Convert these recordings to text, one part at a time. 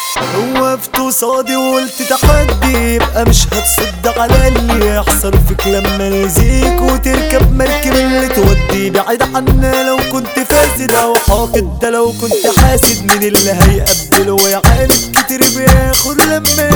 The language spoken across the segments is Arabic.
وقفت قصادي وقلت تحدي يبقى مش هتصد على اللي يحصل فيك لما نزيك وتركب مركب اللي تودي بعيد عنا. لو كنت فاسد او حاقد ده لو كنت حاسد مين اللي هيقبل ويعاند كتير بياخد لما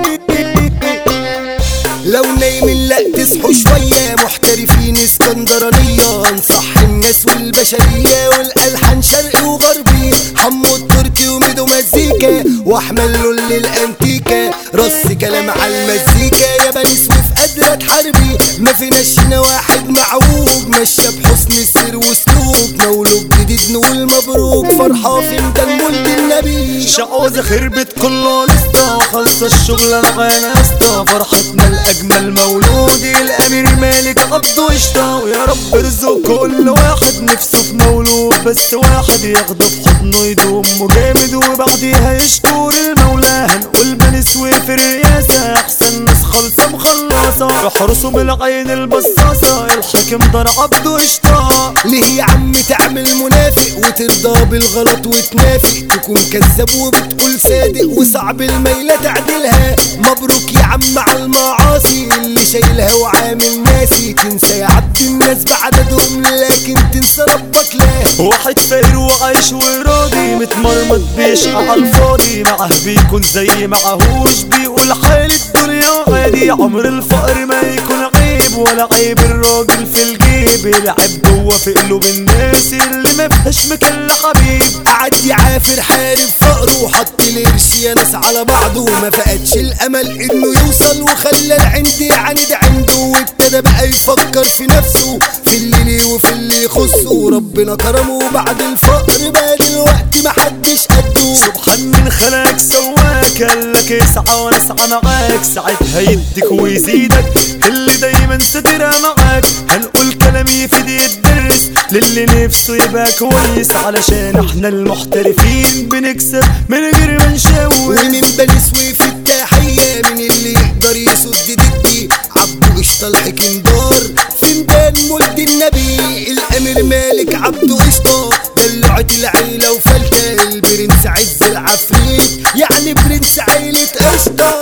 لو نايمين لا تصحوا شوية محترفين اسكندرانية انصح الناس والبشرية والألحان شرقي وغربي حمو التركي وميدو مزيكا واحمل لول الانتيكا رص كلام على المزيكا يا بني سويف قادرة تحاربي ما فيناش هنا واحد معوج ماشية بحسن السير وسلوك مولود جديد نقول مبروك فرحة في ميدان مولد النبي شعوذة خربت كله لسه وخلص الشغل معانا اسطى فرحتنا الأجمل مولود الأمير مالك عبده قشطة ويا رب ارزق كل واحد نفسه في مولود بس واحد ياخده في حضنه يدوم جامد وبعديها يشكر المولى. هنقول بني سويف الرئاسة أحسن ناس خالصة مخلصة بحرسه بالعين البصاصة الحاكم دار عبده قشطة. ليه يا عم تعمل منافق وترضى بالغلط وتنافق تكون كذاب وبتقول صادق وصعب الميلة تعدلها. مبروك يا عم على المعاصي اللي شايلها وعامل ناسي تنسى يا عبد الناس بعددهم لكن تنسى ربك لا. واحد فقير وعايش وراضي متمرمط بيشقى على الفاضي معاه بيكون زي معهوش بيقول حال الدنيا عادي. عمر الفقر ما يكون عيب ولا عيب الراجل في الجيب العيب جوه في قلوب الناس اللي ما فيهاش مكان لحبيب. قعد يعافر حارب فقره وحط القرش يا ناس على بعضه ما فقدش الامل انه يوصل وخلى العند يعاند عنده وابتدى بقى يفكر في نفسه في اللي ليه وفي اللي يخصه. ربنا كرمه بعد الفقر بقى دلوقتي محدش قده. سبحان من خلقك سواك قالك اسعى وانا اسعى معاك ساعتها يديك ويزيدك اللي دايما سترها معاك. هنقول كلام يفيد يدرس للي نفسه يبقى كويس علشان احنا المحترفين بنكسب من غير ما نشوش. ومن بني سويف التحية من اللي يقدر يسد ضدي عبده قشطة الحكم دار في ميدان مولد النبي الأمير مالك عبده قشطة دلعة العيلة وفلتة البرنس عز العفريت يعني برنس عيلة قشطة.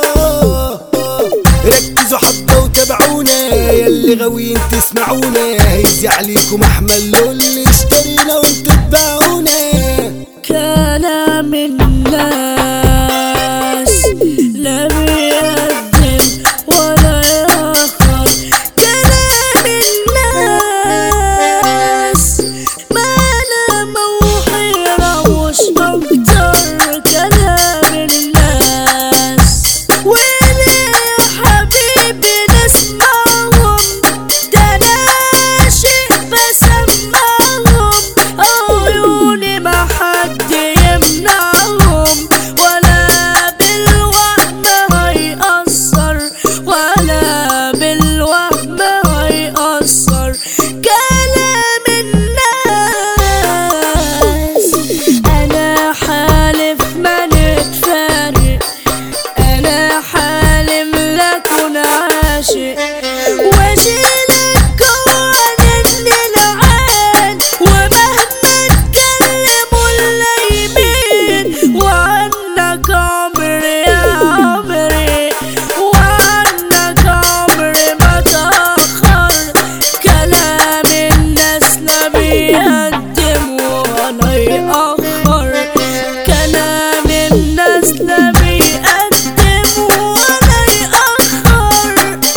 ركزوا حبة وتابعونا ياللي غاويين تسمعونا هيزي عليكم احمل لول اشترينا وانتوا تباعونا. كلام الناس لا بيقدم ولا يأخر كلام الناس ما لا موحرة مش مكتر كلام الناس. وليه يا حبيبي نسمعهم ده انا شيء بسمعهم عيوني ما حد يمنعهم ولا بالوهم هيأثر ولا بالوهم هيأثر كلام الناس. أنا حالف ما نتفارق أنا حالم لكن عاشق واشيلك قوانين العين ومهما اتكلموا اللايمين وعنك عمري يا عمري وعنك عمري ما تأخر. كلام الناس لا بيقدم ولا يأخر كلام الناس لا بيقدم ولا يأخر.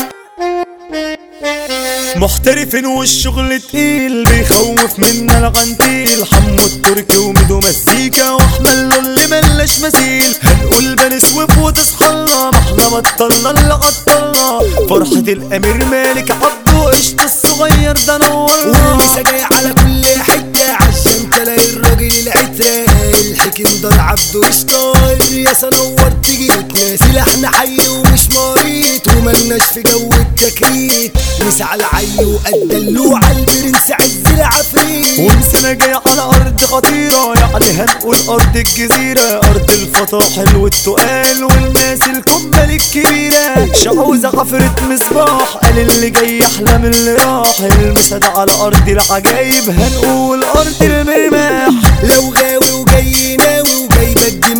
محترفين والشغل تقيل بيخوف منا العنتيل حمو التركي وميدو مزيكا واحمل اللي ملاش مثيل. هنقول بني سويف وتصحلنا ما احنا بطلنا اللي عطلنا فرحة الأمير مالك عبده قشطة الصغير ده نورنا. ولسه جاي على كل حتة عشان تلاقي الراجل العترة الحكم دار عبده قشطة الرياسة نورت جيتنا سلاحنا حي ومش مريض وملناش في جو التكريت مسعى العي وقد اللوعة البرنس عز العفريت. ومسنا جاي على أرض خطيرة يعني هنقول أرض الجزيرة أرض الفطاحل والتقال والناس الكبل الكبيرة. شعوذة عفرة مصباح قال اللي جاي أحلى من اللي راح المسد على أرض العجايب هنقول أرض المرماح. لو غاوي وجاي ناوي وجايبك دماغك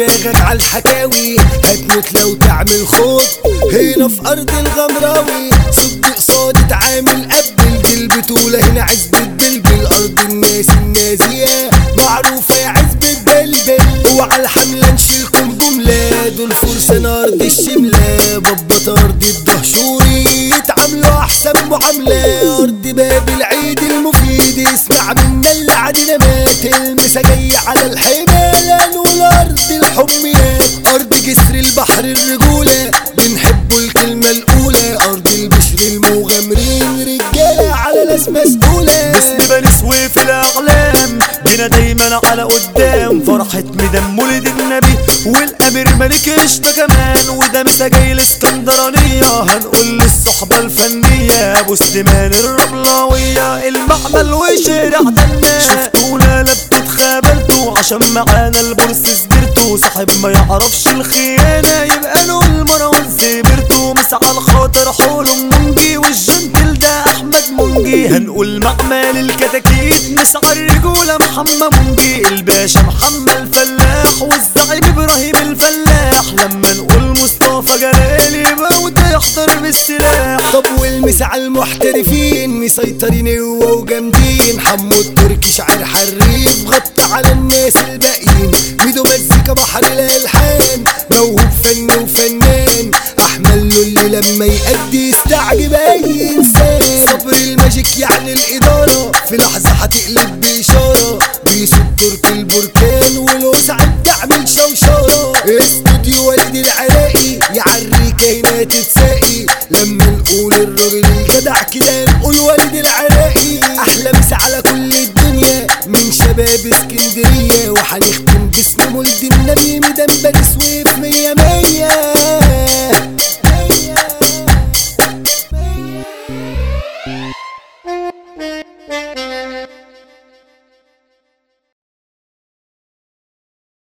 على الحكاوي هتموت لو تعمل خوض هنا في ارض الغمراوي صد قصاد اتعامل قبل دي البطولة هنا عزبة بلبل ارض الناس النازية معروفة عزبة بلبل وعلى الحملة نشيلكم جملة دول فرسان ارض الشملة ببط ارض الدهشوري يتعاملوا احسن معاملة ارض باب العيد المفيد اسمع منا اللي عدنا مات المسا جاي على الحمالة نقول ارض الحميات ارض جسر البحر الرجولة بنحبوا الكلمة الاولى ارض البشر المغامرين رجالة على ناس مسؤولة باسم بني سويف الاعلام بينا دايما على قدام فرحة مدام ولد النبي والامير ملك قشطة كمان وده مسا جاي الاسكندرانية هنقول للصحبة الفنية ابو سليمان الرملاوية المعمل وشارع دنا شفتونا لا بتتخابلتوا عشان معانا البورس سبرتوا صاحب ما يعرفش الخيانة يبقى له المروان سبرتوا مسعى الخاطر حوله منجي والجنتل ده احمد منجي هنقول معمل الكتاكيت مسعى الرجولة محمد منجي الباشا محمد الفلاح والزعيم ابراهيم الفلاح لما نقول مصطفى جلال يبقى وده يحضر بالسلاح طب والمسا المحترفين مسيطرين وجامدين حمو التركي شاعر حريف غطى على الناس الباقيين ميدو مزيكا بحر الالحان موهوب فن وفنان احمل له اللي لما يأدي يستعجب اي انسان صبر الماجيك يعني الاداره في لحظه هتقلب باشاره بيسوق تركي البركان والوسعه تعمل شوشره استوديو وليد العراقي يعري كاينات تتساقي لما نقول الراجل الجدع كده نقول وليد العراقي احلى مسا على كل الدنيا من شباب اسكندريه وهنختم باسم ولد النبي ميدان بني سويف